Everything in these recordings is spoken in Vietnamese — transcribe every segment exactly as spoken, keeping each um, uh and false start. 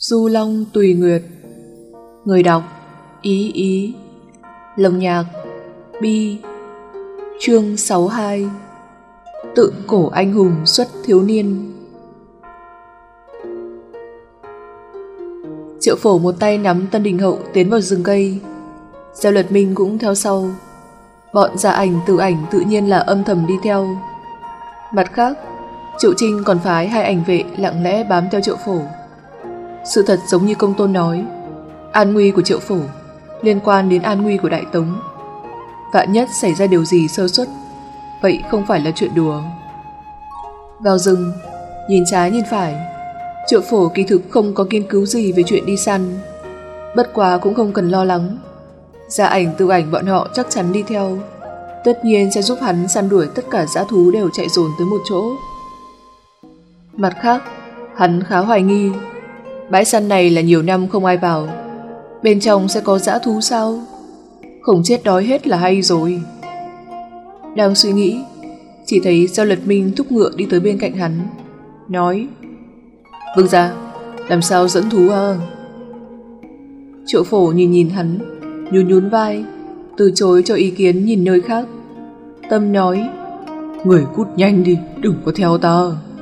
Du Long Tùy Nguyệt. Người đọc Ý Ý. Lồng nhạc Bi. Chương sáu mươi hai. Tự cổ anh hùng xuất thiếu niên. Triệu Phổ một tay nắm Tân Đình Hậu tiến vào rừng cây, Gieo Luật Minh cũng theo sau. Bọn Dạ Ảnh, Tử Ảnh tự nhiên là âm thầm đi theo. Mặt khác, Triệu Trinh còn phái hai ảnh vệ lặng lẽ bám theo Triệu Phổ. Sự thật giống như Công Tôn nói, an nguy của Triệu Phổ liên quan đến an nguy của Đại Tống. Vạn nhất xảy ra điều gì sơ suất, vậy không phải là chuyện đùa. Vào rừng, nhìn trái nhìn phải, Triệu Phổ kỳ thực không có nghiên cứu gì về chuyện đi săn. Bất quá cũng không cần lo lắng, Dạ Ảnh, Tử Ảnh bọn họ chắc chắn đi theo, tất nhiên sẽ giúp hắn săn đuổi tất cả dã thú đều chạy dồn tới một chỗ. Mặt khác, hắn khá hoài nghi, bãi săn này là nhiều năm không ai vào, bên trong sẽ có dã thú sao? Không chết đói hết là hay rồi. Đang suy nghĩ, chỉ thấy Gieo Luật Minh thúc ngựa đi tới bên cạnh hắn, nói: Vương gia, làm sao dẫn thú à? Triệu Phổ nhìn nhìn hắn, nhún nhún vai, từ chối cho ý kiến nhìn nơi khác. Tâm nói: Người cút nhanh đi, đừng có theo ta.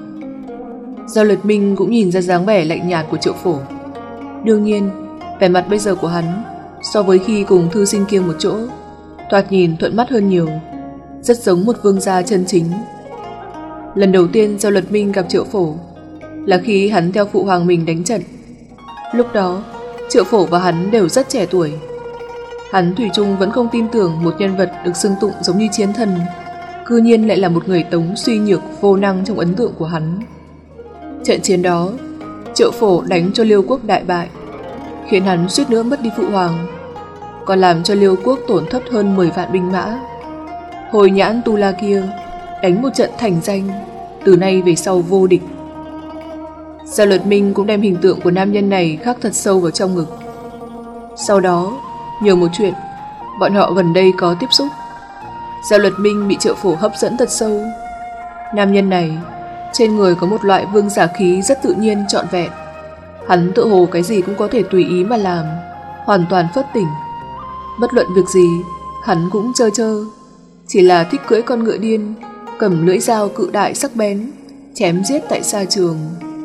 Gieo Luật Minh cũng nhìn ra dáng vẻ lạnh nhạt của Triệu Phổ. Đương nhiên, vẻ mặt bây giờ của hắn so với khi cùng thư sinh kia một chỗ, thoạt nhìn thuận mắt hơn nhiều, rất giống một vương gia chân chính. Lần đầu tiên Gieo Luật Minh gặp Triệu Phổ là khi hắn theo phụ hoàng mình đánh trận. Lúc đó, Triệu Phổ và hắn đều rất trẻ tuổi. Hắn thủy chung vẫn không tin tưởng một nhân vật được xưng tụng giống như chiến thần cư nhiên lại là một người Tống suy nhược vô năng trong ấn tượng của hắn. Trận chiến đó, Triệu Phổ đánh cho Liêu quốc đại bại, khiến hắn suýt nữa mất đi phụ hoàng, còn làm cho Liêu quốc tổn thất hơn mười vạn binh mã. Hồi Nhãn Tu La kia đánh một trận thành danh, từ nay về sau vô địch. Gieo Luật Minh cũng đem hình tượng của nam nhân này khắc thật sâu vào trong ngực. Sau đó, nhờ một chuyện, bọn họ gần đây có tiếp xúc. Gieo Luật Minh bị Triệu Phổ hấp dẫn thật sâu. Nam nhân này trên người có một loại vương giả khí rất tự nhiên trọn vẹn. Hắn tự hồ cái gì cũng có thể tùy ý mà làm, hoàn toàn phất tỉnh. Bất luận việc gì, hắn cũng chơ chơ, chỉ là thích cưỡi con ngựa điên, cầm lưỡi dao cự đại sắc bén, chém giết tại xa trường.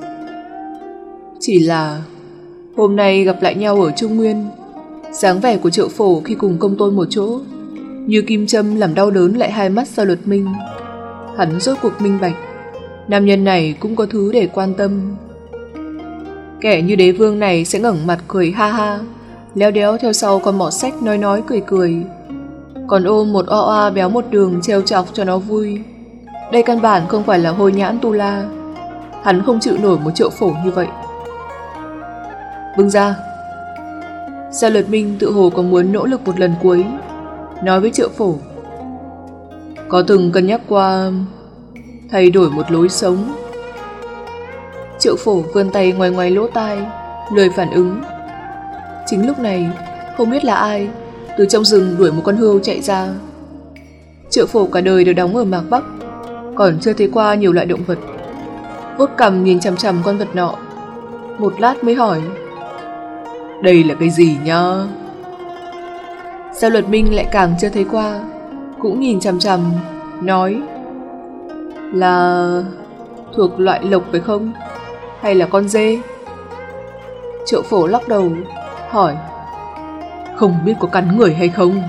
Chỉ là hôm nay gặp lại nhau ở Trung Nguyên, dáng vẻ của Triệu Phổ khi cùng Công Tôn một chỗ như kim châm làm đau đớn lại hai mắt Gieo Luật Minh. Hắn rốt cuộc minh bạch, nam nhân này cũng có thứ để quan tâm. Kẻ như đế vương này sẽ ngẩng mặt cười ha ha, léo đéo theo sau con mọt sách nói nói cười cười, còn ôm một oa oa béo một đường trêu chọc cho nó vui. Đây căn bản không phải là Hồi Nhãn Tu La. Hắn không chịu nổi một Triệu Phổ như vậy. Vương gia. Gieo Luật Minh tự hồ có muốn nỗ lực một lần cuối, nói với Triệu Phổ: Có từng cân nhắc qua thay đổi một lối sống? Triệu Phổ vươn tay ngoáy ngoáy lỗ tai, lười phản ứng. Chính lúc này, không biết là ai từ trong rừng đuổi một con hươu chạy ra. Triệu Phổ cả đời đều đóng ở Mạc Bắc, còn chưa thấy qua nhiều loại động vật. Vuốt cằm nhìn chằm chằm con vật nọ, một lát mới hỏi: Đây là cái gì nhá? Gieo Luật Minh lại càng chưa thấy qua, cũng nhìn chằm chằm, nói: Là thuộc loại lộc phải không? Hay là con dê? Triệu Phổ lắc đầu, hỏi: Không biết có cắn người hay không?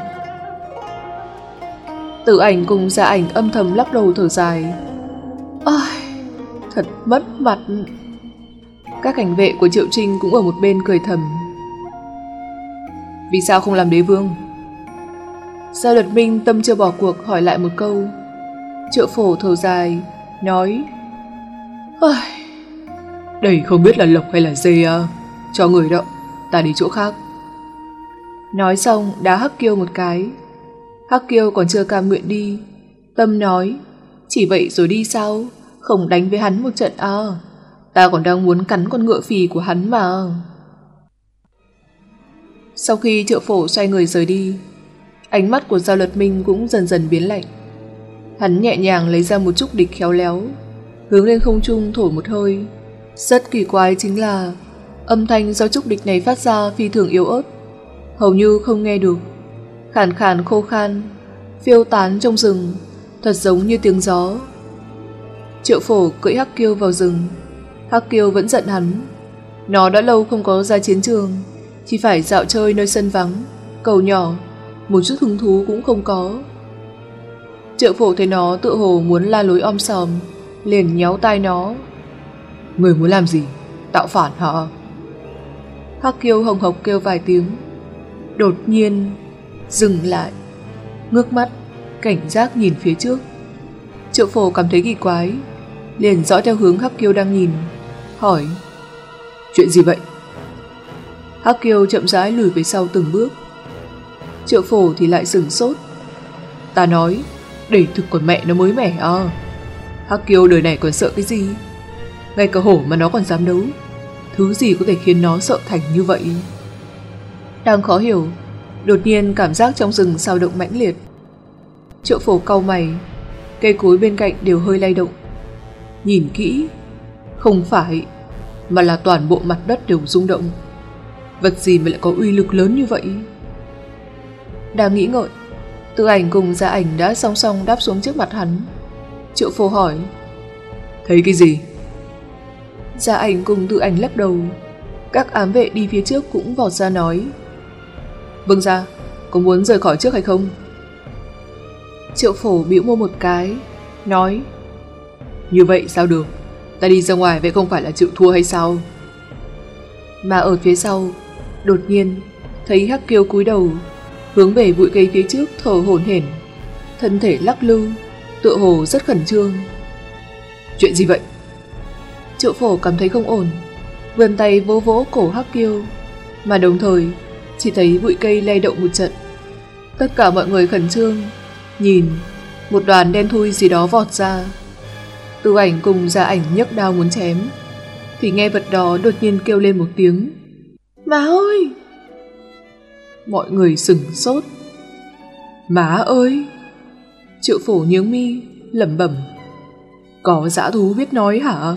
Tử Ảnh cùng Dạ Ảnh âm thầm lắc đầu thở dài. Ôi, thật mất mặt. Các cảnh vệ của Triệu Trinh cũng ở một bên cười thầm. Vì sao không làm đế vương? Gieo Luật Minh tâm chưa bỏ cuộc hỏi lại một câu. Triệu Phổ thở dài, nói: Ôi, đây không biết là lộc hay là dê à? Cho người đó, ta đi chỗ khác. Nói xong đá Hắc Kiêu một cái. Hắc Kiêu còn chưa cam nguyện đi. Tâm nói: Chỉ vậy rồi đi sao? Không đánh với hắn một trận à? Ta còn đang muốn cắn con ngựa phì của hắn mà. Sau khi Triệu Phổ xoay người rời đi, ánh mắt của Gieo Luật Minh cũng dần dần biến lạnh. Hắn nhẹ nhàng lấy ra một chút địch khéo léo, hướng lên không trung thổi một hơi. Rất kỳ quái chính là Âm thanh do trúc địch này phát ra phi thường yếu ớt, hầu như không nghe được, khàn khàn khô khan, phiêu tán trong rừng, thật giống như tiếng gió. Triệu Phổ cưỡi Hắc Kiêu vào rừng. Hắc Kiêu vẫn giận hắn. Nó đã lâu không có ra chiến trường, chỉ phải dạo chơi nơi sân vắng, cầu nhỏ, một chút hứng thú cũng không có. Triệu Phổ thấy nó tựa hồ muốn la lối om sòm, liền nhéo tai nó. Người muốn làm gì? Tạo phản hả? Hắc Kiêu hồng hộc kêu vài tiếng, đột nhiên dừng lại, ngước mắt cảnh giác nhìn phía trước. Triệu Phổ cảm thấy kỳ quái, liền dõi theo hướng Hắc Kiêu đang nhìn, hỏi: chuyện gì vậy? Hắc Kiêu chậm rãi lùi về sau từng bước. Triệu Phổ thì lại sửng sốt. Ta nói, để thực còn mẹ nó mới mẻ à. Hắc Kiêu đời này còn sợ cái gì? Ngay cả hổ mà nó còn dám đấu, thứ gì có thể khiến nó sợ thành như vậy? Đang khó hiểu, đột nhiên cảm giác trong rừng xao động mãnh liệt. Triệu Phổ cau mày, cây cối bên cạnh đều hơi lay động. Nhìn kỹ, không phải, mà là toàn bộ mặt đất đều rung động. Vật gì mà lại có uy lực lớn như vậy? Đang nghĩ ngợi, Tự Ảnh cùng Dạ Ảnh đã song song đáp xuống trước mặt hắn. Triệu Phổ hỏi: thấy cái gì? Dạ Ảnh cùng Tự Ảnh lắc đầu. Các ám vệ đi phía trước cũng vọt ra nói: Vương gia, có muốn rời khỏi trước hay không? Triệu Phổ bĩu môi một cái, nói: như vậy sao được? Ta đi ra ngoài vậy không phải là chịu thua hay sao? Mà ở phía sau, đột nhiên thấy Hắc Kiêu cúi đầu, hướng về bụi cây phía trước thở hổn hển, thân thể lắc lư, tựa hồ rất khẩn trương. Chuyện gì vậy? Triệu Phổ cảm thấy không ổn, vươn tay vỗ vỗ cổ Hắc Kiêu, mà đồng thời chỉ thấy bụi cây lay động một trận. Tất cả mọi người khẩn trương nhìn, một đoàn đen thui gì đó vọt ra. Tự Ảnh cùng Dạ Ảnh nhấc đao muốn chém, thì nghe vật đó đột nhiên kêu lên một tiếng: má ơi! Mọi người sửng sốt. Má ơi! Triệu Phổ nhướng mi lẩm bẩm: có dã thú biết nói hả?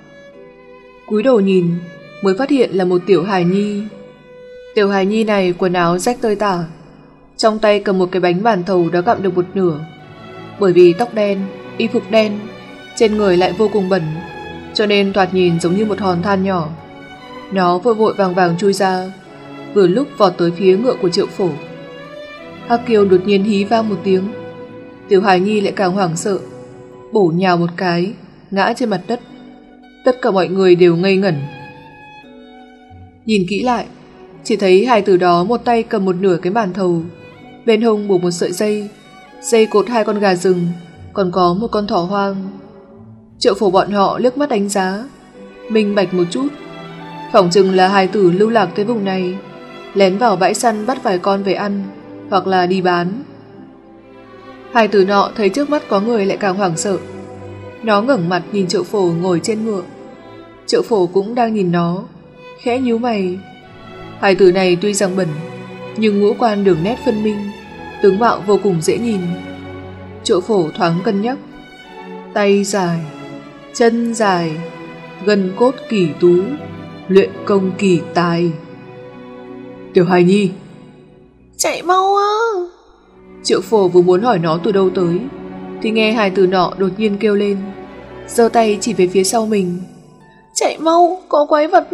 Cúi đầu nhìn mới phát hiện là một tiểu hài nhi. Tiểu hài nhi này quần áo rách tơi tả, trong tay cầm một cái bánh bàn thầu đã gặm được một nửa. Bởi vì tóc đen, y phục đen, trên người lại vô cùng bẩn, cho nên thoạt nhìn giống như một hòn than nhỏ. Nó vội vội vàng vàng chui ra, vừa lúc vọt tới phía ngựa của Triệu Phổ. Hắc Kiêu đột nhiên hí vang một tiếng, tiểu hài nhi lại càng hoảng sợ, bổ nhào một cái, ngã trên mặt đất. Tất cả mọi người đều ngây ngẩn. Nhìn kỹ lại, chỉ thấy hài tử đó một tay cầm một nửa cái bàn thầu, bên hông buộc một sợi dây, dây cột hai con gà rừng, còn có một con thỏ hoang. Triệu Phổ bọn họ liếc mắt đánh giá, minh bạch một chút, phỏng chừng là hài tử lưu lạc tới vùng này, lén vào bãi săn bắt vài con về ăn, hoặc là đi bán. Hài tử nọ thấy trước mắt có người lại càng hoảng sợ. Nó ngẩng mặt nhìn Triệu Phổ ngồi trên ngựa. Triệu Phổ cũng đang nhìn nó, khẽ nhíu mày. Hài tử này tuy rằng bẩn, nhưng ngũ quan đường nét phân minh, tướng mạo vô cùng dễ nhìn. Triệu Phổ thoáng cân nhắc. Tay dài, chân dài, gân cốt kỳ tú, luyện công kỳ tài. Tiểu hài nhi, chạy mau á! Triệu Phổ vừa muốn hỏi nó từ đâu tới, thì nghe hài tử nọ đột nhiên kêu lên, giơ tay chỉ về phía sau mình: chạy mau, có quái vật!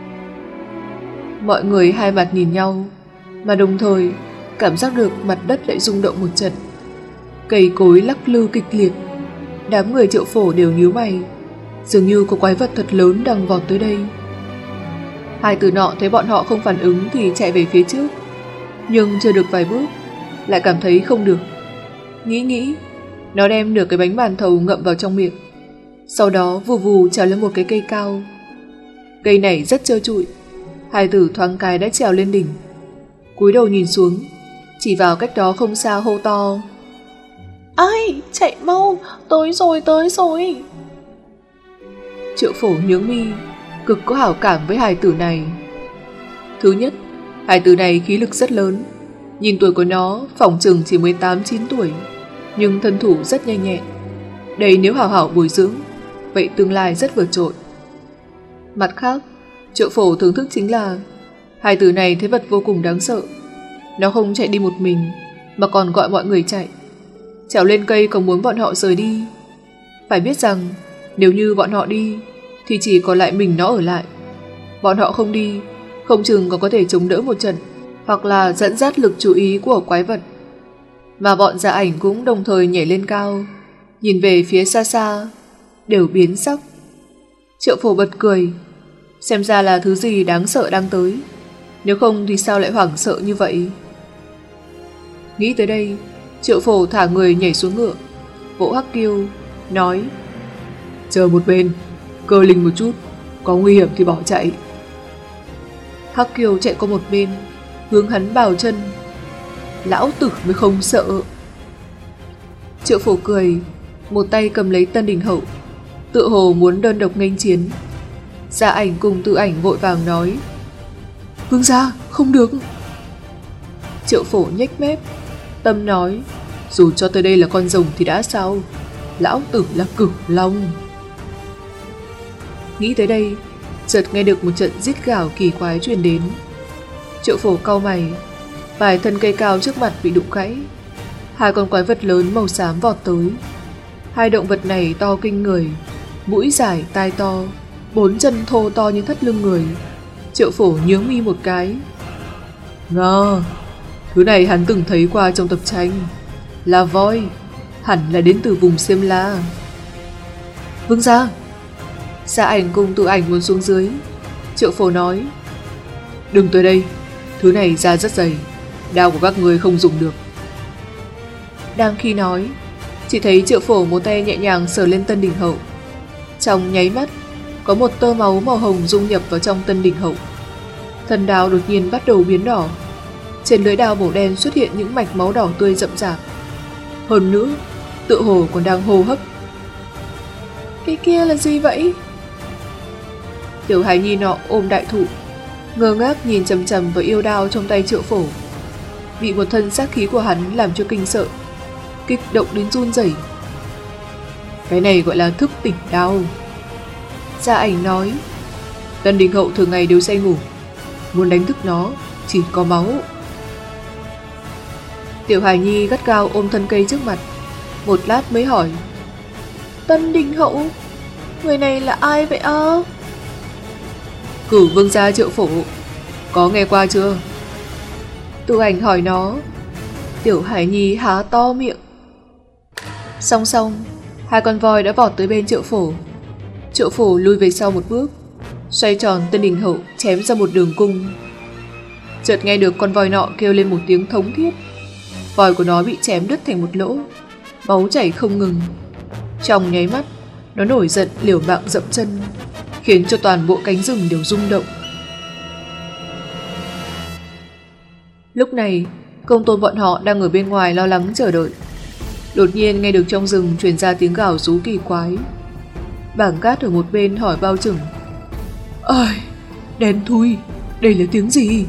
Mọi người hai mặt nhìn nhau, mà đồng thời cảm giác được mặt đất lại rung động một trận, cây cối lắc lư kịch liệt. Đám người Triệu Phổ đều nhíu mày, dường như có quái vật thật lớn đang vọt tới đây. Hai tử nọ thấy bọn họ không phản ứng thì chạy về phía trước, nhưng chưa được vài bước lại cảm thấy không được. Nghĩ nghĩ, nó đem nửa cái bánh bàn thầu ngậm vào trong miệng, sau đó vù vù trèo lên một cái cây cao. Cây này rất trơ trụi, hai tử thoáng cái đã trèo lên đỉnh, cúi đầu nhìn xuống, chỉ vào cách đó không xa hô to: ai, chạy mau, tới rồi, tới rồi! Triệu Phổ nhướng mi, cực có hảo cảm với hài tử này. Thứ nhất, hài tử này khí lực rất lớn, nhìn tuổi của nó phỏng chừng chỉ mười tám chín tuổi, nhưng thân thủ rất nhanh nhẹn. Đây nếu hảo hảo bồi dưỡng, vậy tương lai rất vượt trội. Mặt khác, Triệu Phổ thưởng thức chính là hai từ này thế vật vô cùng đáng sợ. Nó không chạy đi một mình, mà còn gọi mọi người chạy, trèo lên cây còn muốn bọn họ rời đi. Phải biết rằng nếu như bọn họ đi thì chỉ còn lại mình nó ở lại. Bọn họ không đi, không chừng còn có thể chống đỡ một trận, hoặc là dẫn dắt lực chú ý của quái vật. Mà bọn Dạ Ảnh cũng đồng thời nhảy lên cao, nhìn về phía xa xa, đều biến sắc. Triệu Phổ bật cười, xem ra là thứ gì đáng sợ đang tới, nếu không thì sao lại hoảng sợ như vậy. Nghĩ tới đây, Triệu Phổ thả người nhảy xuống ngựa, vỗ Hắc Kiêu, nói: chờ một bên, cơ linh một chút, có nguy hiểm thì bỏ chạy. Hắc Kiêu chạy qua một bên, hướng hắn bào chân: lão tử mới không sợ. Triệu Phổ cười, một tay cầm lấy Tân Đình Hậu, tựa hồ muốn đơn độc nghênh chiến. Dạ Ảnh cùng Tự Ảnh vội vàng nói: vương gia, không được. Triệu Phổ nhếch mép, tâm nói: dù cho tới đây là con rồng thì đã sao, lão tử là cửu long. Nghĩ tới đây, chợt nghe được một trận rít gào kỳ quái truyền đến. Triệu Phổ cau mày, vài thân cây cao trước mặt bị đụng gãy. Hai con quái vật lớn màu xám vọt tới. Hai động vật này to kinh người, mũi dài, tai to, bốn chân thô to như thắt lưng người. Triệu Phổ nhướng mi một cái. Ngờ, thứ này hắn từng thấy qua trong tập tranh, là voi, hẳn là đến từ vùng Xiêm La. Vương gia. Dạ Ảnh cùng Tự Ảnh muốn xuống dưới. Triệu Phổ nói: đừng tới đây, thứ này da rất dày, đao của các người không dùng được. Đang khi nói, chỉ thấy Triệu Phổ một tay nhẹ nhàng sờ lên Tân Đình Hậu. Trong nháy mắt, có một tơ máu màu hồng dung nhập vào trong Tân Đình Hậu. Thân đao đột nhiên bắt đầu biến đỏ. Trên lưỡi đao màu đen xuất hiện những mạch máu đỏ tươi rậm rạp. Hơn nữa, tựa hồ còn đang hô hấp. Cái kia là gì vậy? Tiểu Hải Nhi nọ ôm đại thụ, ngơ ngác nhìn chằm chằm vào yêu đao trong tay Triệu Phổ. Bị một thân sát khí của hắn làm cho kinh sợ, kích động đến run rẩy. Cái này gọi là thức tỉnh đao. Dạ Ảnh nói: Tân Đình Hậu thường ngày đều say ngủ, muốn đánh thức nó chỉ có máu. Tiểu Hải Nhi gắt gao ôm thân cây trước mặt, một lát mới hỏi: Tân Đình Hậu, người này là ai vậy ơ? Cửu vương gia Triệu Phổ, có nghe qua chưa? Tự Ảnh hỏi nó. Tiểu Hải Nhi há to miệng. Song song, hai con voi đã vọt tới bên Triệu Phổ. Triệu Phổ lùi về sau một bước, xoay tròn Tân Đình Hậu chém ra một đường cung. Chợt nghe được con voi nọ kêu lên một tiếng thống thiết. Voi của nó bị chém đứt thành một lỗ, máu chảy không ngừng. Trong nháy mắt, nó nổi giận liều mạng dậm chân, khiến cho toàn bộ cánh rừng đều rung động. Lúc này, Công Tôn bọn họ đang ở bên ngoài lo lắng chờ đợi. Đột nhiên nghe được trong rừng truyền ra tiếng gào rú kỳ quái. Bảng Cát ở một bên hỏi Bao Chừng: Ơi, đen thui, đây là tiếng gì?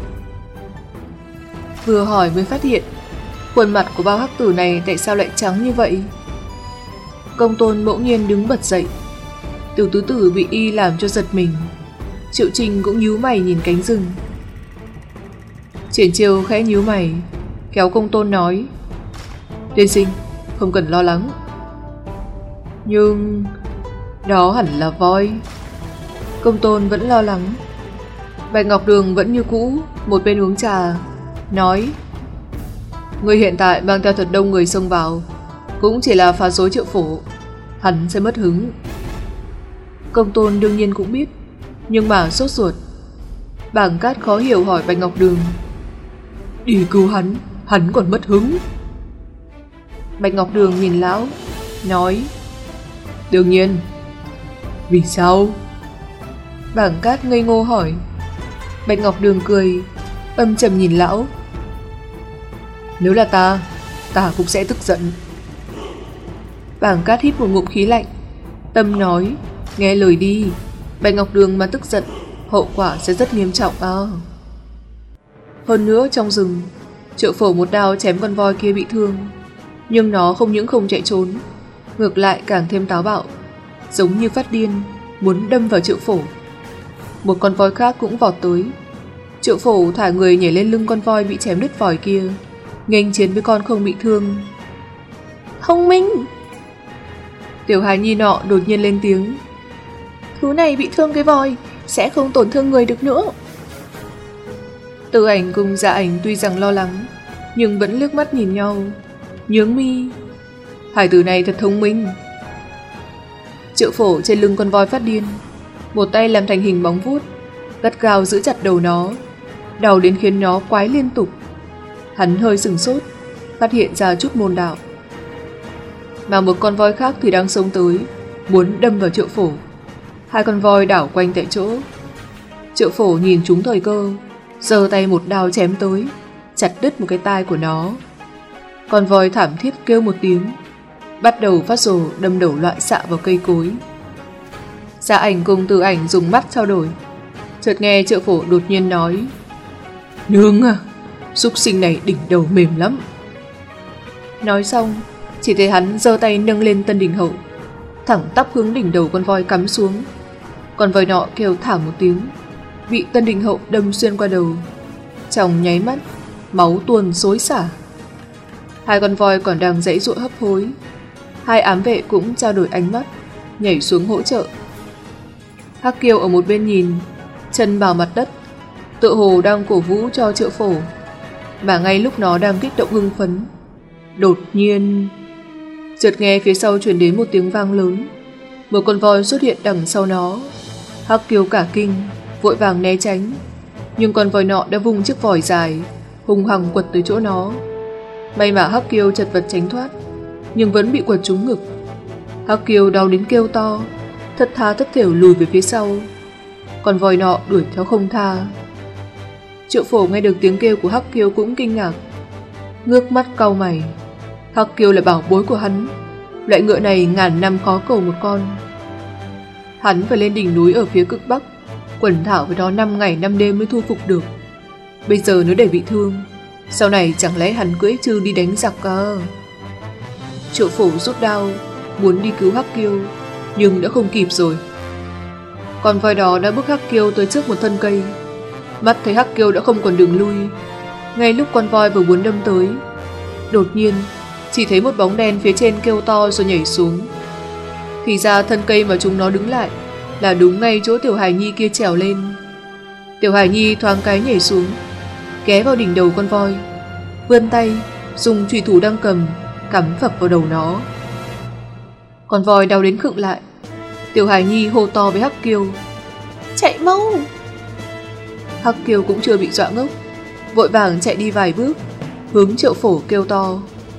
Vừa hỏi mới phát hiện, khuôn mặt của Bao Hắc Tử này tại sao lại trắng như vậy? Công Tôn bỗng nhiên đứng bật dậy. Tiểu Tứ Tử bị y làm cho giật mình. Triệu Trình cũng nhíu mày nhìn cánh rừng. Triển Chiêu khẽ nhíu mày, kéo Công Tôn nói: Tiên sinh, không cần lo lắng. Nhưng đó hẳn là voi. Công Tôn vẫn lo lắng. Bạch Ngọc Đường vẫn như cũ, một bên uống trà, nói: Người hiện tại mang theo thật đông người xông vào, cũng chỉ là phá rối Triệu Phổ, hắn sẽ mất hứng. Công Tôn đương nhiên cũng biết, nhưng mà sốt ruột. Bảng Cát khó hiểu hỏi Bạch Ngọc Đường: Đi cứu hắn, hắn còn mất hứng? Bạch Ngọc Đường nhìn lão, nói: Đương nhiên. Vì sao? Bảng Cát ngây ngô hỏi. Bạch Ngọc Đường cười, âm trầm nhìn lão: Nếu là ta, ta cũng sẽ tức giận. Bảng Cát hít một ngụm khí lạnh, tâm nói: Nghe lời đi, Bạch Ngọc Đường mà tức giận, hậu quả sẽ rất nghiêm trọng à. Hơn nữa trong rừng, Triệu Phổ một đao chém con voi kia bị thương, nhưng nó không những không chạy trốn, ngược lại càng thêm táo bạo, giống như phát điên, muốn đâm vào Triệu Phổ. một con voi khác cũng vọt tới. Triệu Phổ thả người nhảy lên lưng con voi bị chém đứt vòi kia, nghênh chiến với con không bị thương. Thông minh! Tiểu hài nhi nọ đột nhiên lên tiếng. Thú này bị thương cái vòi, sẽ không tổn thương người được nữa. Từ Ảnh cùng Dạ Ảnh tuy rằng lo lắng, nhưng vẫn liếc mắt nhìn nhau, nhướng mi. Hải tử này thật thông minh. Triệu Phổ trên lưng con voi phát điên, một tay làm thành hình bóng vuốt, gắt gao giữ chặt đầu nó, đau đến khiến nó quái liên tục. Hắn hơi sửng sốt, phát hiện ra chút môn đạo. Mà một con voi khác thì đang xông tới, muốn đâm vào Triệu Phổ. Hai con voi đảo quanh tại chỗ. Triệu Phổ nhìn chúng thời cơ, giơ tay một đao chém tới, chặt đứt một cái tai của nó. Con voi thảm thiết kêu một tiếng, bắt đầu phát rồ đâm đầu loạn xạ vào cây cối. Dạ Ảnh cùng Từ Ảnh dùng mắt trao đổi, chợt nghe Triệu Phổ đột nhiên nói: Nương à, súc sinh này đỉnh đầu mềm lắm. Nói xong, chỉ thấy hắn giơ tay nâng lên Tân Đình Hậu, thẳng tắp hướng đỉnh đầu con voi cắm xuống. Con voi nọ kêu thảm một tiếng, bị Tân Đình Hậu đâm xuyên qua đầu. Trong nháy mắt, máu tuôn xối xả. Hai con voi còn đang giãy giụa hấp hối. Hai ám vệ cũng trao đổi ánh mắt, nhảy xuống hỗ trợ. Hắc Kiêu ở một bên nhìn, chân vào mặt đất, tựa hồ đang cổ vũ cho Triệu Phổ. Mà ngay lúc nó đang kích động hưng phấn, đột nhiên chợt nghe phía sau truyền đến một tiếng vang lớn. Một con voi xuất hiện đằng sau nó. Hắc Kiêu cả kinh, vội vàng né tránh, nhưng con voi nọ đã vung chiếc vòi dài, hung hăng quật tới chỗ nó. May mà Hắc Kiêu chật vật tránh thoát, nhưng vẫn bị quật trúng ngực. Hắc Kiêu đau đến kêu to, thất tha thất thểu lùi về phía sau. Con voi nọ đuổi theo không tha. Triệu Phổ nghe được tiếng kêu của Hắc Kiêu cũng kinh ngạc, ngước mắt cau mày. Hắc Kiêu là bảo bối của hắn, loại ngựa này ngàn năm khó cầu một con. Hắn phải lên đỉnh núi ở phía cực bắc, quần thảo với nó năm ngày năm đêm mới thu phục được. Bây giờ nếu để bị thương, sau này chẳng lẽ hắn cưỡi trư đi đánh giặc à? Triệu Phổ rút đao, muốn đi cứu Hắc Kiêu, nhưng đã không kịp rồi. Con voi đó đã bước Hắc Kiêu tới trước một thân cây. Mắt thấy Hắc Kiêu đã không còn đường lui. Ngay lúc con voi vừa muốn đâm tới, đột nhiên chỉ thấy một bóng đen phía trên kêu to rồi nhảy xuống. Thì ra thân cây mà chúng nó đứng lại là đúng ngay chỗ Tiểu Hài Nhi kia trèo lên. Tiểu Hài Nhi thoáng cái nhảy xuống, ghé vào đỉnh đầu con voi, vươn tay dùng chùy thủ đang cầm cắm phập vào đầu nó. Con voi đau đến khựng lại. Tiểu Hài Nhi hô to với Hắc Kiêu: Chạy mau! Hắc Kiêu cũng chưa bị dọa ngốc, vội vàng chạy đi vài bước, hướng Triệu Phổ kêu to.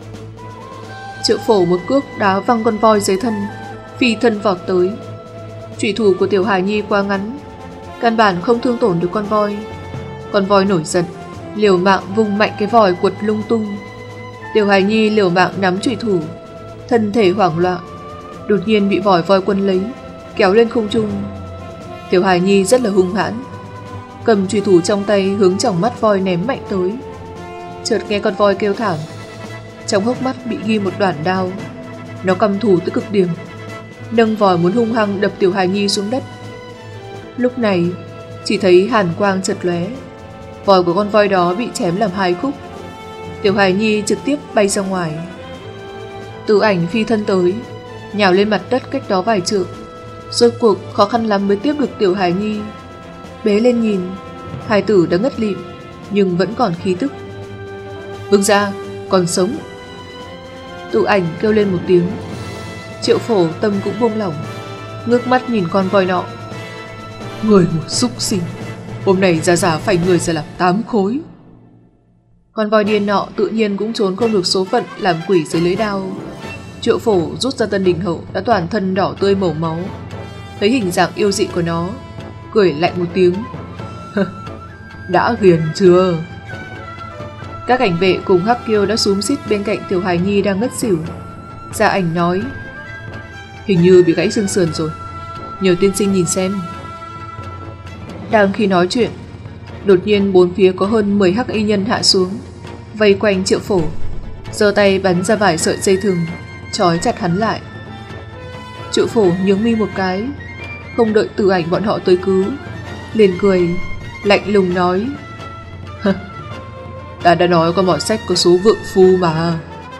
Triệu Phổ một cước đá văng con voi dưới thân, phi thân vọt tới. Chủy thủ của Tiểu Hài Nhi quá ngắn, căn bản không thương tổn được con voi. Con voi nổi giận, liều mạng vung mạnh cái vòi quật lung tung. Tiểu Hài Nhi liều mạng nắm chủy thủ, thân thể hoảng loạn, đột nhiên bị vòi voi quân lấy, kéo lên không trung. Tiểu Hài Nhi rất là hung hãn, cầm chùy thủ trong tay hướng tròng mắt voi ném mạnh tới. Chợt nghe con voi kêu thảm, trong hốc mắt bị ghi một đoạn đao. Nó căm thù tới cực điểm, nâng vòi muốn hung hăng đập Tiểu Hài Nhi xuống đất. Lúc này chỉ thấy hàn quang chật lóe, vòi của con voi đó bị chém làm hai khúc. Tiểu Hài Nhi trực tiếp bay ra ngoài. Từ Ảnh phi thân tới, nhào lên mặt đất cách đó vài trượng, rốt cuộc khó khăn lắm mới tiếp được Tiểu Hài Nhi. Bế lên nhìn, hài tử đã ngất lịm nhưng vẫn còn khí tức. Vương gia, còn sống. Từ Ảnh kêu lên một tiếng. Triệu Phổ tâm cũng buông lỏng, ngước mắt nhìn con voi nọ. Người một súc sinh, hôm nay ra giả phải người ra làm tám khối. Con voi điên nọ tự nhiên cũng trốn không được số phận làm quỷ dưới lưỡi đao. Triệu Phổ rút ra Tân Đình Hậu đã toàn thân đỏ tươi màu máu, thấy hình dạng yêu dị của nó, cười lạnh một tiếng. Đã ghiền chưa? Các cảnh vệ cùng Hắc Kiêu đã xúm xít bên cạnh Tiểu Hài Nhi đang ngất xỉu. Gia Ảnh nói: Hình như bị gãy xương sườn rồi, nhờ tiên sinh nhìn xem. Đang khi nói chuyện, đột nhiên bốn phía có hơn mười hắc y nhân hạ xuống, vây quanh Triệu Phổ, giơ tay bắn ra vài sợi dây thừng, trói chặt hắn lại. Triệu Phổ nhướng mi một cái, không đợi Từ Ảnh bọn họ tới cứu, liền cười, lạnh lùng nói: Ta đã nói qua mọt sách có số vượng phu mà.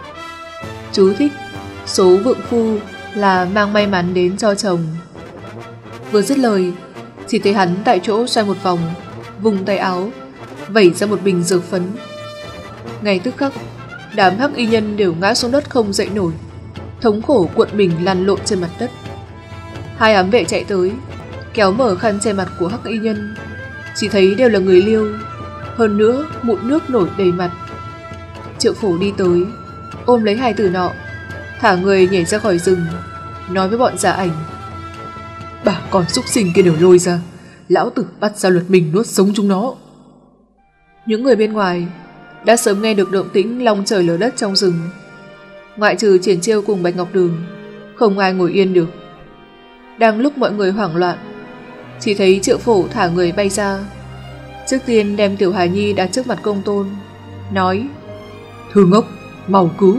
Chú thích: số vượng phu là mang may mắn đến cho chồng. Vừa dứt lời, chỉ thấy hắn tại chỗ xoay một vòng, vùng tay áo, vẩy ra một bình dược phấn. Ngay tức khắc, đám hắc y nhân đều ngã xuống đất không dậy nổi, thống khổ cuộn mình lăn lộn trên mặt đất. Hai ám vệ chạy tới, kéo mở khăn che mặt của hắc y nhân, chỉ thấy đều là người Liêu, hơn nữa mụn nước nổi đầy mặt. Triệu Phổ đi tới, ôm lấy hai tử nọ, thả người nhảy ra khỏi rừng, nói với bọn Giả Ảnh: Bà con súc sinh kia đều lôi ra, lão tử bắt Gia Luật Minh nuốt sống chúng nó. Những người bên ngoài đã sớm nghe được động tĩnh long trời lở đất trong rừng, ngoại trừ Triển Chiêu cùng Bạch Ngọc Đường, không ai ngồi yên được. Đang lúc mọi người hoảng loạn, chỉ thấy Triệu Phổ thả người bay ra, trước tiên đem Tiểu Hải Nhi đặt trước mặt Công Tôn, nói: Thư ngốc, mau cứu.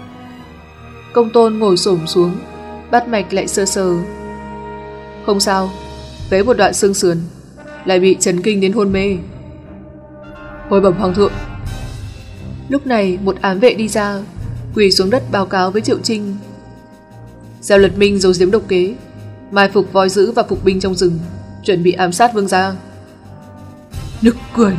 Công Tôn ngồi xổm xuống, bắt mạch lại sơ sờ. Không sao, gãy một đoạn xương sườn, lại bị chấn kinh đến hôn mê. Hồi bẩm hoàng thượng. Lúc này một ám vệ đi ra, quỳ xuống đất báo cáo với Triệu Trinh: Gia Luật Minh giấu giếm độc kế, mai phục voi dữ và phục binh trong rừng, chuẩn bị ám sát vương gia. Nực cười.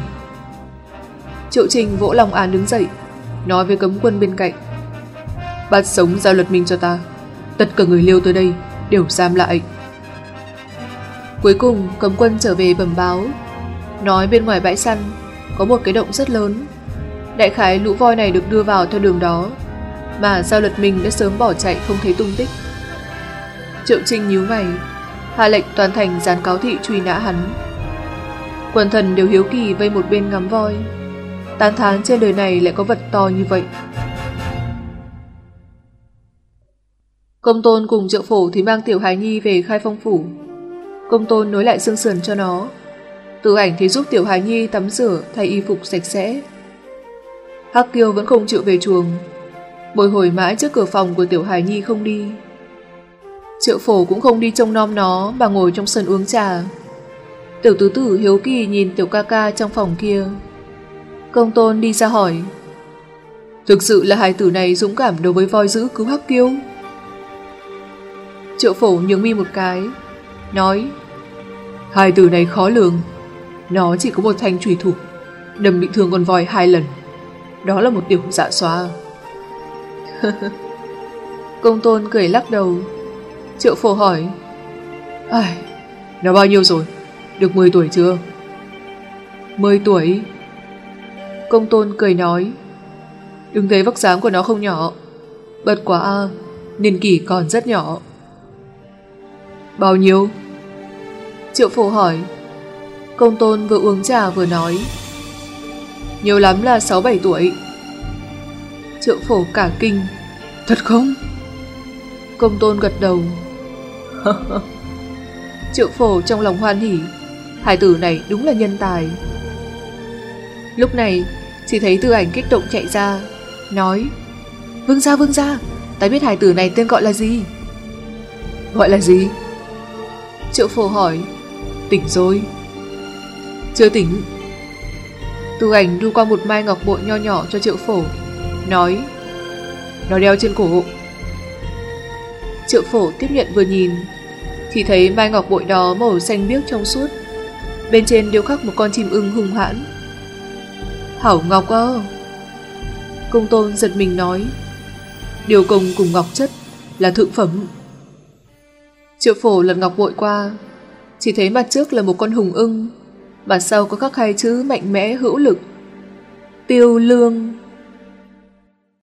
Triệu Trinh vỗ lòng án đứng dậy, nói với cấm quân bên cạnh: Bắt sống Gia Luật Minh cho ta, tất cả người Liêu tới đây đều giam lại. Cuối cùng cấm quân trở về bẩm báo, nói bên ngoài bãi săn có một cái động rất lớn, đại khái lũ voi này được đưa vào theo đường đó, mà Gia Luật Minh đã sớm bỏ chạy không thấy tung tích. Triệu Trinh nhíu mày, hạ lệnh toàn thành dán cáo thị truy nã hắn. Quần thần đều hiếu kỳ vây một bên ngắm voi, tán thán trên đời này lại có vật to như vậy. Công Tôn cùng Triệu Phổ thì mang Tiểu Hải Nhi về Khai Phong phủ. Công Tôn nối lại xương sườn cho nó, Tử Ảnh thì giúp Tiểu Hải Nhi tắm rửa, thay y phục sạch sẽ. Hắc Kiêu vẫn không chịu về chuồng, bồi hồi mãi trước cửa phòng của Tiểu Hải Nhi không đi. Triệu Phổ cũng không đi trông nom nó mà ngồi trong sân uống trà. Tiểu tứ tử hiếu kỳ nhìn Tiểu ca ca trong phòng kia. Công Tôn đi ra hỏi: Thực sự là hài tử này dũng cảm đối với voi dữ cứu Hắc Kiêu? Triệu Phổ nhướng mi một cái, nói: Hài tử này khó lường, nó chỉ có một thanh chùy thủ, đâm bị thương con voi hai lần, đó là một tiểu dạ xoa. Công Tôn cười lắc đầu. Triệu Phổ hỏi: Ai, nó bao nhiêu rồi? Được mười tuổi chưa? Mười tuổi. Công Tôn cười nói: Đừng thấy vóc dáng của nó không nhỏ, bất quá a, niên kỷ còn rất nhỏ. Bao nhiêu? Triệu Phổ hỏi. Công Tôn vừa uống trà vừa nói: Nhiều lắm là sáu bảy tuổi. Triệu Phổ cả kinh: Thật không? Công Tôn gật đầu. Triệu Phổ trong lòng hoan hỉ, hài tử này đúng là nhân tài. Lúc này chỉ thấy Tư Ảnh kích động chạy ra, nói: Vương gia, vương gia, ta biết hài tử này tên gọi là gì. Gọi là gì? Triệu Phổ hỏi. Tỉnh rồi. Chưa tỉnh. Tư Ảnh đưa qua một mai ngọc bội nho nhỏ cho Triệu Phổ, nói: Nó đeo trên cổ. Triệu Phổ tiếp nhận vừa nhìn, thì thấy mai ngọc bội đó màu xanh biếc trong suốt, bên trên điêu khắc một con chim ưng hung hãn. Hảo ngọc ơ. Công Tôn giật mình nói: Điều công cùng ngọc chất là thượng phẩm. Triệu Phổ lật ngọc bội qua, chỉ thấy mặt trước là một con hùng ưng, mặt sau có khắc hai chữ mạnh mẽ hữu lực: Tiêu Lương.